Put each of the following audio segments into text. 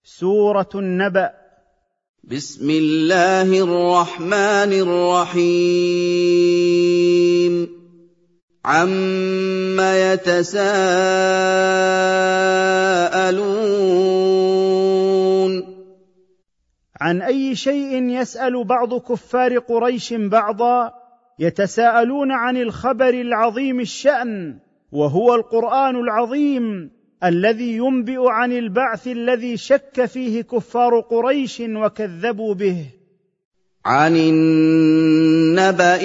سورة النبأ. بسم الله الرحمن الرحيم. عَمَّ يتساءلون. عن أي شيء يسأل بعض كفار قريش بعضا، يتساءلون عن الخبر العظيم الشأن، وهو القرآن العظيم الذي ينبئ عن البعث الذي شك فيه كفار قريش وكذبوا به. عن النبأ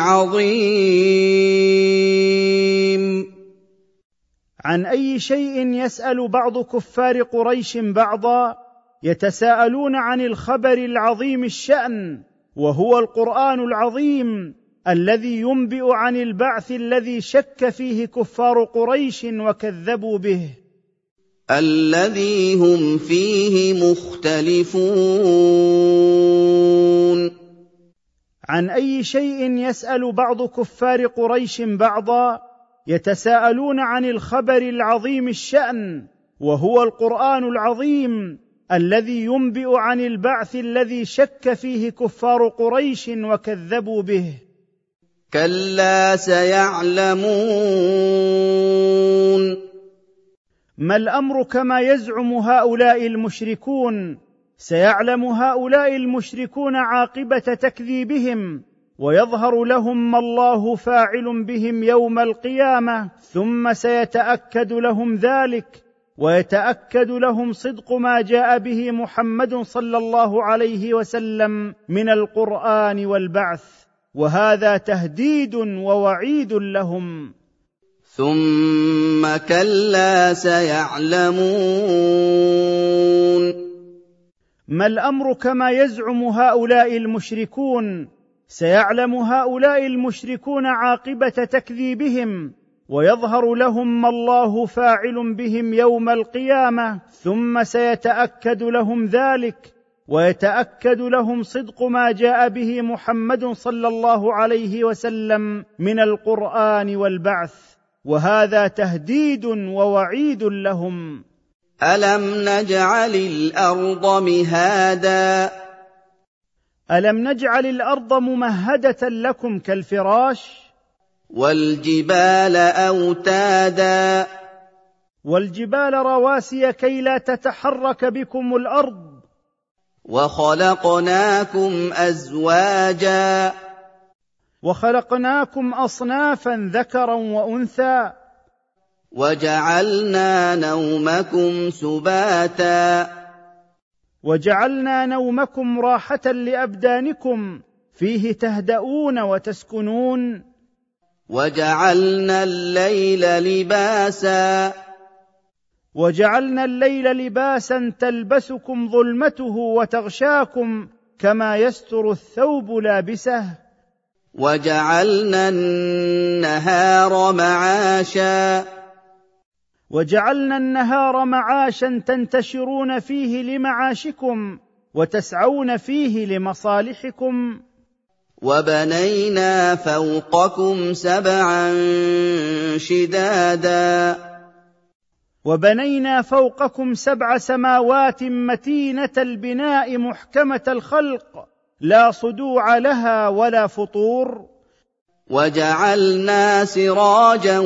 العظيم. عن أي شيء يسأل بعض كفار قريش بعضا، يتساءلون عن الخبر العظيم الشأن، وهو القرآن العظيم الذي ينبئ عن البعث الذي شك فيه كفار قريش وكذبوا به. الذي هم فيه مختلفون. عن أي شيء يسأل بعض كفار قريش بعضا، يتساءلون عن الخبر العظيم الشأن، وهو القرآن العظيم الذي ينبئ عن البعث الذي شك فيه كفار قريش وكذبوا به. كلا سيعلمون. ما الأمر كما يزعم هؤلاء المشركون؟ سيعلم هؤلاء المشركون عاقبة تكذيبهم، ويظهر لهم ما الله فاعل بهم يوم القيامة، ثم سيتأكد لهم ذلك، ويتأكد لهم صدق ما جاء به محمد صلى الله عليه وسلم من القرآن والبعث، وهذا تهديد ووعيد لهم. ثم كلا سيعلمون. ما الأمر كما يزعم هؤلاء المشركون؟ سيعلم هؤلاء المشركون عاقبة تكذيبهم، ويظهر لهم ما الله فاعل بهم يوم القيامة، ثم سيتأكد لهم ذلك، ويتأكد لهم صدق ما جاء به محمد صلى الله عليه وسلم من القرآن والبعث، وهذا تهديد ووعيد لهم. ألم نجعل الأرض مهادا. ألم نجعل الأرض ممهدة لكم كالفراش، والجبال أوتادا. والجبال رواسي كي لا تتحرك بكم الأرض، وخلقناكم أزواجا. وخلقناكم أصنافا ذكرا وأنثى، وجعلنا نومكم سباتا. وجعلنا نومكم راحة لأبدانكم، فيه تهدؤون وتسكنون. وجعلنا الليل لباسا. وجعلنا الليل لباسا تلبسكم ظلمته وتغشاكم كما يستر الثوب لابسه. وجعلنا النهار معاشا. وجعلنا النهار معاشا تنتشرون فيه لمعاشكم، وتسعون فيه لمصالحكم. وبنينا فوقكم سبعا شدادا. وبنينا فوقكم 7 سماوات متينة البناء محكمة الخلق، لا صدوع لها ولا فطور. وجعلنا سراجا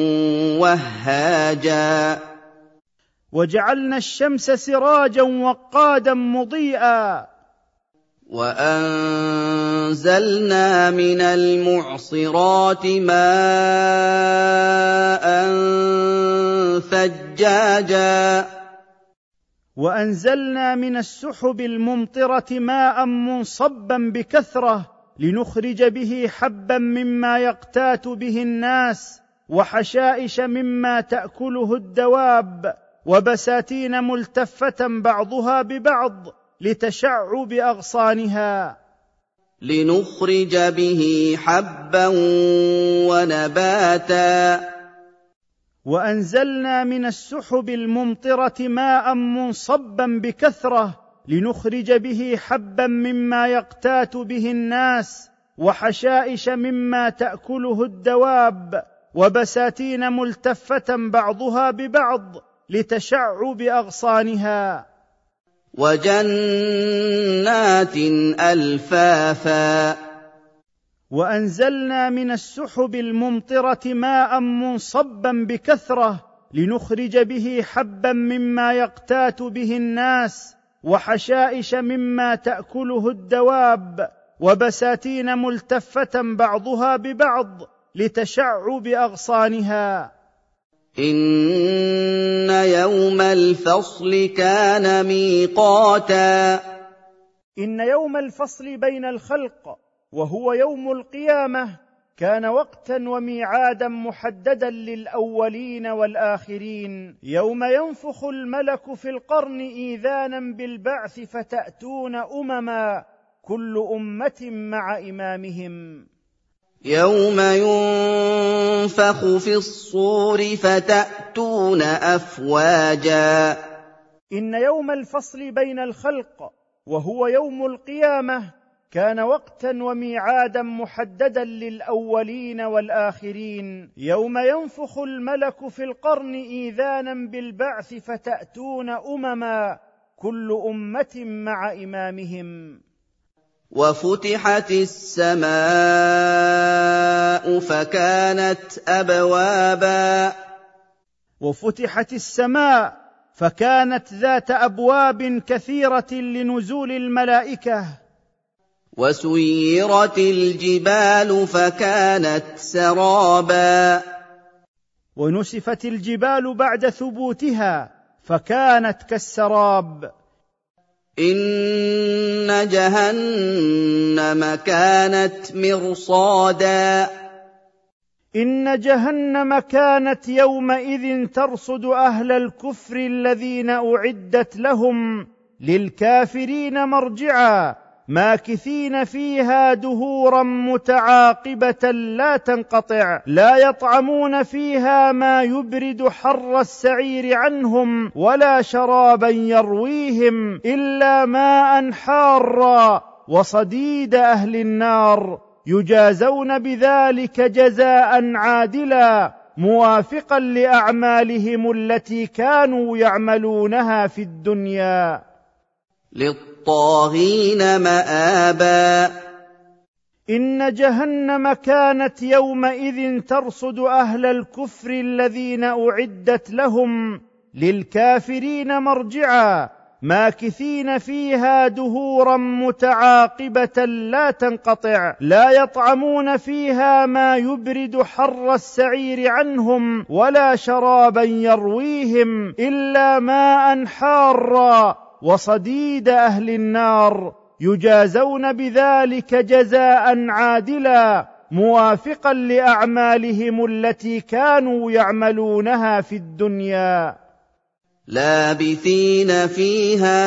وهاجا. وجعلنا الشمس سراجا وقادا مضيئا. وأنزلنا من المعصرات ماء ثجاجا. وأنزلنا من السحب الممطرة ماء منصبا بكثرة، لنخرج به حبا مما يقتات به الناس، وحشائش مما تأكله الدواب، وبساتين ملتفة بعضها ببعض لتشعب أغصانها، لنخرج به حبا ونباتا. وأنزلنا من السحب الممطرة ماء منصبا بكثرة، لنخرج به حبا مما يقتات به الناس، وحشائش مما تأكله الدواب، وبساتين ملتفة بعضها ببعض لتشعب أغصانها. وَجَنَّاتٍ أَلْفَافًا وأنزلنا من السحب الممطرة ماء منصبا بكثرة لنخرج به حبا مما يقتات به الناس وحشائش مما تأكله الدواب وبساتين ملتفة بعضها ببعض لتشعب أغصانها. إِنَّ يَوْمَ الْفَصْلِ كَانَ مِيقَاتًا إن يوم الفصل بين الخلق وهو يوم القيامة كان وقتا وميعادا محددا للأولين والآخرين، يوم ينفخ الملك في القرن إيذانا بالبعث فتأتون أمما كل أمة مع إمامهم. يَوْمَ يُنفَخُ فِي الصُّورِ فَتَأْتُونَ أَفْوَاجًا إن يوم الفصل بين الخلق وهو يوم القيامة كان وقتا وميعادا محددا للأولين والآخرين، يوم ينفخ الملك في القرن إيذانا بالبعث فتأتون أمما كل أمة مع إمامهم. وَفُتِحَتِ السَّمَاءُ فَكَانَتْ أَبْوَابًا وفتحت السماء فكانت ذات أبواب كثيرة لنزول الملائكة. وَسُيِّرَتِ الْجِبَالُ فَكَانَتْ سَرَابًا ونسفت الجبال بعد ثبوتها فكانت كالسراب. إِنَّ جَهَنَّمَ كَانَتْ مِرْصَادًا إن جهنم كانت يومئذ ترصد أهل الكفر الذين أعدت لهم للكافرين مرجعا ماكثين فيها دهورا متعاقبة لا تنقطع، لا يطعمون فيها ما يبرد حر السعير عنهم ولا شرابا يرويهم إلا ماء حارا وصديد أهل النار، يجازون بذلك جزاء عادلا موافقا لأعمالهم التي كانوا يعملونها في الدنيا. للطاغين مآبا إن جهنم كانت يومئذ ترصد أهل الكفر الذين أعدت لهم للكافرين مرجعا ماكثين فيها دهورا متعاقبة لا تنقطع، لا يطعمون فيها ما يبرد حر السعير عنهم ولا شرابا يرويهم إلا ماء حارا وصديد أهل النار، يجازون بذلك جزاء عادلا موافقا لأعمالهم التي كانوا يعملونها في الدنيا. لابثين فيها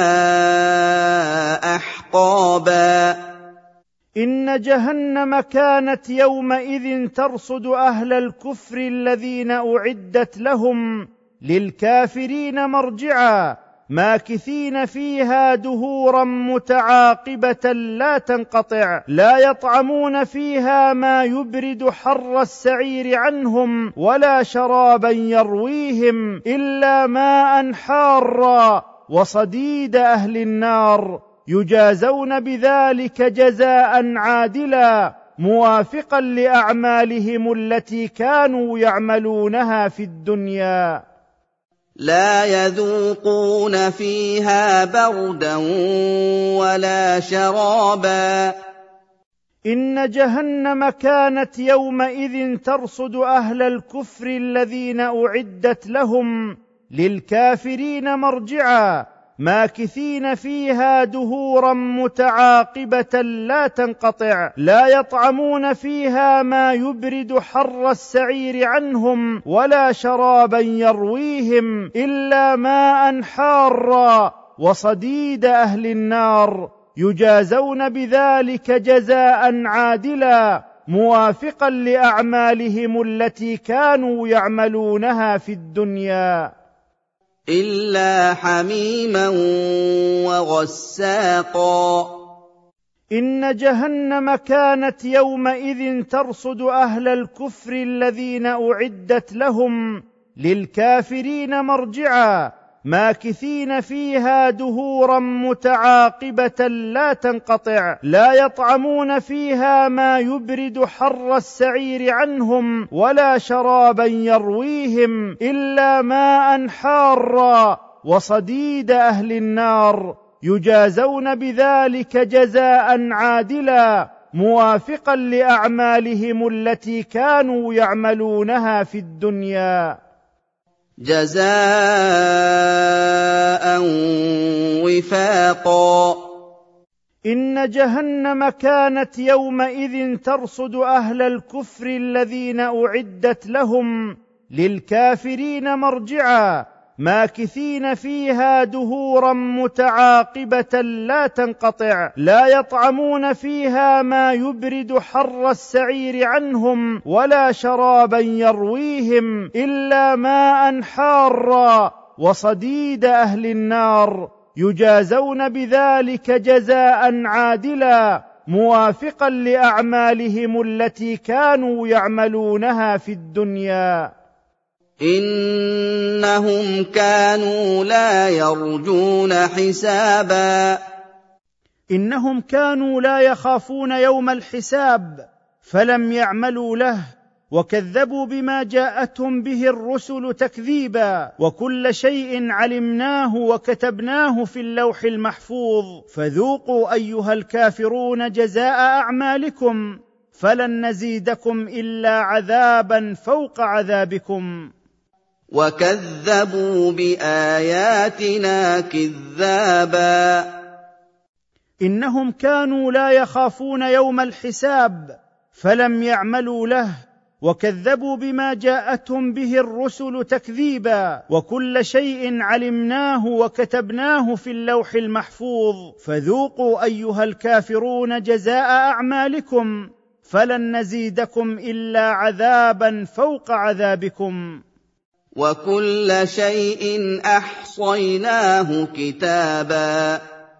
أحقابا إن جهنم كانت يومئذ ترصد أهل الكفر الذين أعدت لهم للكافرين مرجعا ماكثين فيها دهورا متعاقبة لا تنقطع، لا يطعمون فيها ما يبرد حر السعير عنهم ولا شرابا يرويهم إلا ماء حارا وصديد أهل النار، يجازون بذلك جزاء عادلا موافقا لأعمالهم التي كانوا يعملونها في الدنيا. لا يذوقون فيها بردا ولا شرابا إن جهنم كانت يومئذ ترصد أهل الكفر الذين أعدت لهم للكافرين مرجعا ماكثين فيها دهورا متعاقبة لا تنقطع، لا يطعمون فيها ما يبرد حر السعير عنهم ولا شرابا يرويهم إلا ماء حارا وصديد أهل النار، يجازون بذلك جزاء عادلا موافقا لأعمالهم التي كانوا يعملونها في الدنيا. إلا حميما وغساقا إن جهنم كانت يومئذ ترصد أهل الكفر الذين أعدت لهم للكافرين مرجعا ماكثين فيها دهورا متعاقبة لا تنقطع، لا يطعمون فيها ما يبرد حر السعير عنهم ولا شرابا يرويهم إلا ماء حارا وصديد أهل النار، يجازون بذلك جزاء عادلا موافقا لأعمالهم التي كانوا يعملونها في الدنيا. جزاء وفاقا. إن جهنم كانت يومئذ ترصد أهل الكفر الذين أعدت لهم للكافرين مرجعا، ماكثين فيها دهورا متعاقبة لا تنقطع، لا يطعمون فيها ما يبرد حر السعير عنهم ولا شرابا يرويهم إلا ماء حارا وصديد أهل النار، يجازون بذلك جزاء عادلا موافقا لأعمالهم التي كانوا يعملونها في الدنيا. إنهم كانوا لا يرجون حسابا. إنهم كانوا لا يخافون يوم الحساب فلم يعملوا له، وكذبوا بما جاءتهم به الرسل تكذيبا، وكل شيء علمناه وكتبناه في اللوح المحفوظ، فذوقوا أيها الكافرون جزاء أعمالكم فلن نزيدكم إلا عذابا فوق عذابكم. وكذبوا بآياتنا كذابا. إنهم كانوا لا يخافون يوم الحساب فلم يعملوا له، وكذبوا بما جاءتهم به الرسل تكذيبا، وكل شيء علمناه وكتبناه في اللوح المحفوظ، فذوقوا أيها الكافرون جزاء أعمالكم فلن نزيدكم إلا عذابا فوق عذابكم. وكل شيء أحصيناه كتابا.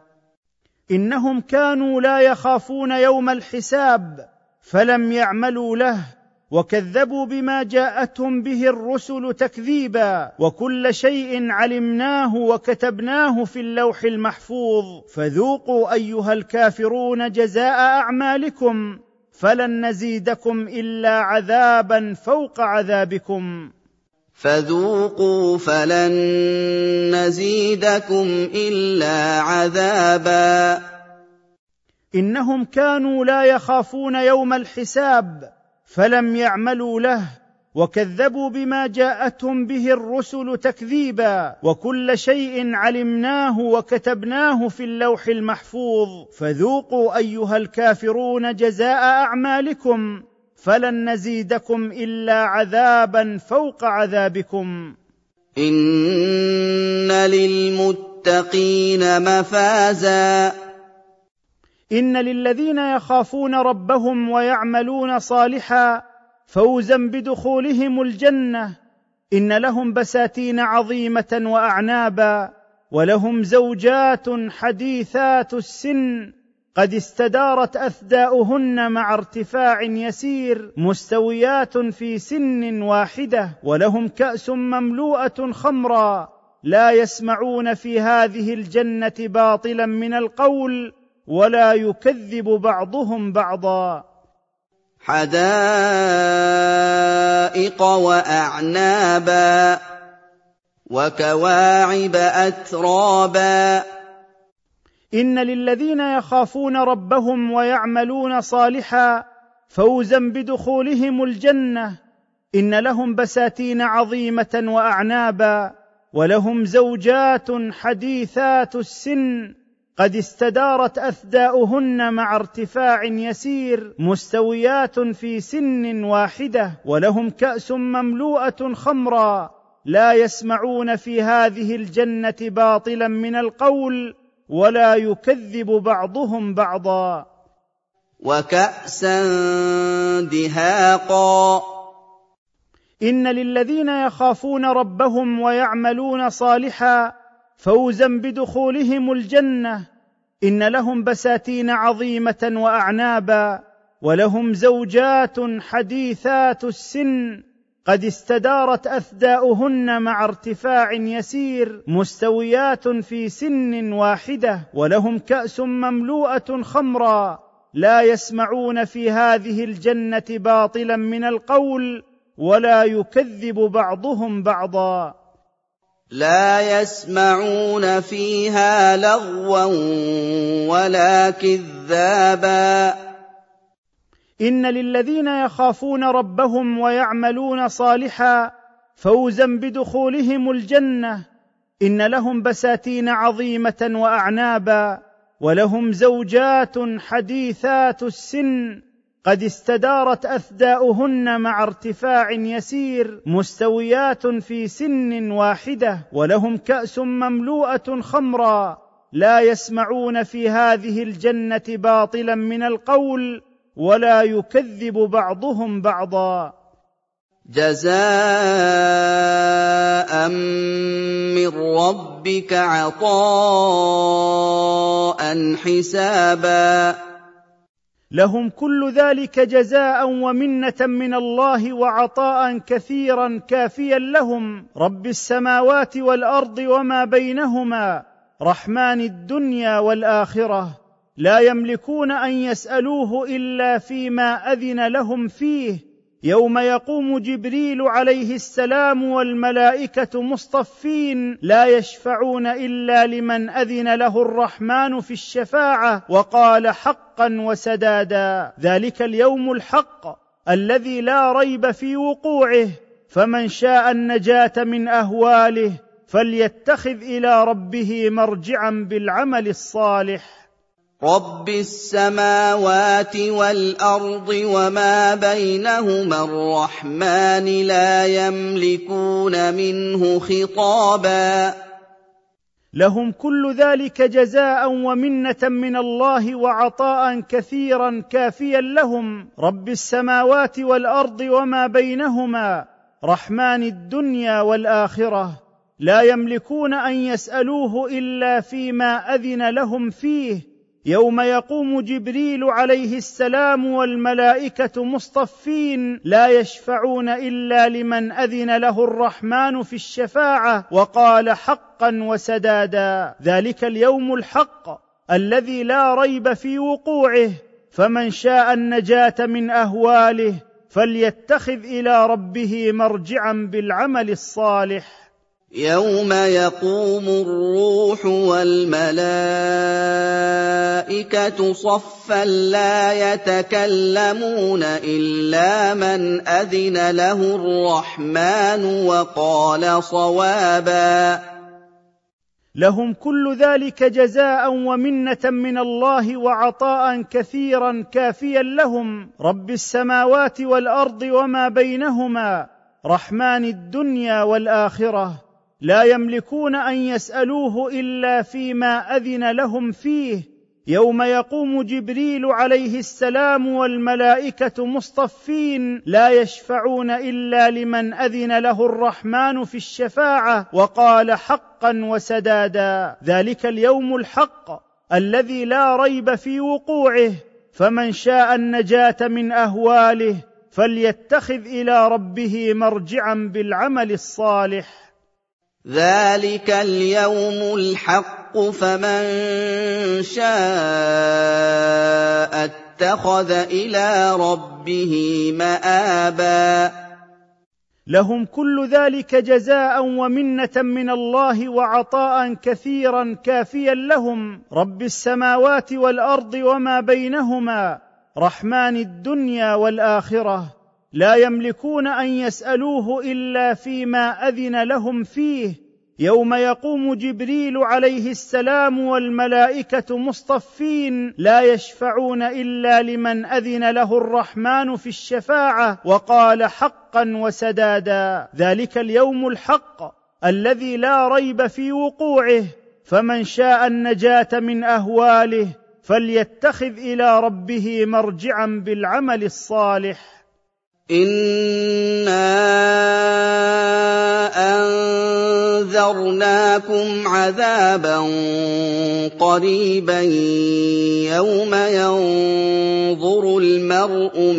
إنهم كانوا لا يخافون يوم الحساب فلم يعملوا له، وكذبوا بما جاءتهم به الرسل تكذيبا، وكل شيء علمناه وكتبناه في اللوح المحفوظ، فذوقوا أيها الكافرون جزاء أعمالكم فلن نزيدكم إلا عذابا فوق عذابكم. فذوقوا فلن نزيدكم إلا عذابا. إنهم كانوا لا يخافون يوم الحساب فلم يعملوا له، وكذبوا بما جاءتهم به الرسل تكذيبا، وكل شيء علمناه وكتبناه في اللوح المحفوظ، فذوقوا أيها الكافرون جزاء أعمالكم فلن نزيدكم إلا عذابا فوق عذابكم. إن للمتقين مفازا. إن للذين يخافون ربهم ويعملون صالحا فوزا بدخولهم الجنة. إن لهم بساتين عظيمة وأعنابا، ولهم زوجات حديثات السن قد استدارت أثداؤهن مع ارتفاع يسير، مستويات في سن واحدة، ولهم كأس مملوءة خمرا، لا يسمعون في هذه الجنة باطلا من القول ولا يكذب بعضهم بعضا. حدائق وأعنابا وكواعب أترابا. إن للذين يخافون ربهم ويعملون صالحا فوزا بدخولهم الجنة. إن لهم بساتين عظيمة وأعنابا، ولهم زوجات حديثات السن قد استدارت أثداؤهن مع ارتفاع يسير، مستويات في سن واحدة، ولهم كأس مملوءة خمرا، لا يسمعون في هذه الجنة باطلا من القول ولا يكذب بعضهم بعضا. وكأسا دهاقا. إن للذين يخافون ربهم ويعملون صالحا فوزا بدخولهم الجنة. إن لهم بساتين عظيمة وأعنابا، ولهم زوجات حديثات السن قد استدارت أثداؤهن مع ارتفاع يسير مستويات في سن واحدة، ولهم كأس مملوءة خمرا لا يسمعون في هذه الجنة باطلا من القول ولا يكذب بعضهم بعضا. لا يسمعون فيها لغوا ولا كذابا. إن للذين يخافون ربهم ويعملون صالحا فوزا بدخولهم الجنة. إن لهم بساتين عظيمة وأعنابا، ولهم زوجات حديثات السن قد استدارت أثداؤهن مع ارتفاع يسير مستويات في سن واحدة، ولهم كأس مملوءة خمرا لا يسمعون في هذه الجنة باطلا من القول ولا يكذب بعضهم بعضا. جزاء من ربك عطاء حسابا. لهم كل ذلك جزاء ومنة من الله وعطاء كثيرا كافيا لهم، رب السماوات والأرض وما بينهما، رحمن الدنيا والآخرة، لا يملكون أن يسألوه إلا فيما أذن لهم فيه، يوم يقوم جبريل عليه السلام والملائكة مصطفين لا يشفعون إلا لمن أذن له الرحمن في الشفاعة وقال حقا وسدادا. ذلك اليوم الحق الذي لا ريب في وقوعه، فمن شاء النجاة من أهواله فليتخذ إلى ربه مرجعا بالعمل الصالح. رب السماوات والأرض وما بينهما الرحمن لا يملكون منه خطابا. لهم كل ذلك جزاء ومنة من الله وعطاء كثيرا كافيا لهم، رب السماوات والأرض وما بينهما، رحمن الدنيا والآخرة، لا يملكون أن يسألوه إلا فيما أذن لهم فيه، يوم يقوم جبريل عليه السلام والملائكة مصطفين لا يشفعون إلا لمن أذن له الرحمن في الشفاعة وقال حقا وسدادا. ذلك اليوم الحق الذي لا ريب في وقوعه، فمن شاء النجاة من أهواله فليتخذ إلى ربه مرجعا بالعمل الصالح. يوم يقوم الروح والملائكة صفا لا يتكلمون إلا من أذن له الرحمن وقال صوابا. لهم كل ذلك جزاء ومنة من الله وعطاء كثيرا كافيا لهم، رب السماوات والأرض وما بينهما، رحمن الدنيا والآخرة، لا يملكون أن يسألوه إلا فيما أذن لهم فيه، يوم يقوم جبريل عليه السلام والملائكة مصطفين لا يشفعون إلا لمن أذن له الرحمن في الشفاعة وقال حقا وسدادا. ذلك اليوم الحق الذي لا ريب في وقوعه، فمن شاء النجاة من أهواله فليتخذ إلى ربه مرجعا بالعمل الصالح. ذلك اليوم الحق فمن شاء اتخذ إلى ربه مآبا. لهم كل ذلك جزاء ومنة من الله وعطاء كثيرا كافيا لهم، رب السماوات والأرض وما بينهما، رحمن الدنيا والآخرة، لا يملكون أن يسألوه إلا فيما أذن لهم فيه، يوم يقوم جبريل عليه السلام والملائكة مصطفين لا يشفعون إلا لمن أذن له الرحمن في الشفاعة وقال حقا وسدادا. ذلك اليوم الحق الذي لا ريب في وقوعه، فمن شاء النجاة من أهواله فليتخذ إلى ربه مرجعا بالعمل الصالح. إنا حَذَّرْنَاكُمْ عَذَابًا قَرِيبًا يَوْمَ يَنظُرُ الْمَرْءُ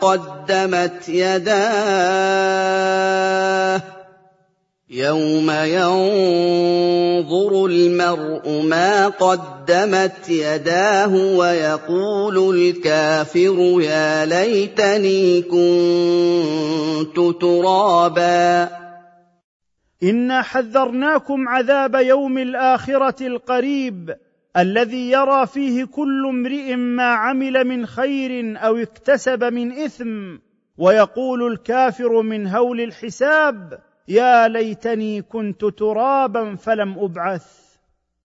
مَا قَدَّمَتْ يَدَاهُ وَيَقُولُ الْكَافِرُ يَا لَيْتَنِي كُنتُ تُرَابًا. إنا حذرناكم عذاب يوم الآخرة القريب الذي يرى فيه كل امرئ ما عمل من خير أو اكتسب من إثم، ويقول الكافر من هول الحساب: يا ليتني كنت ترابا فلم أبعث.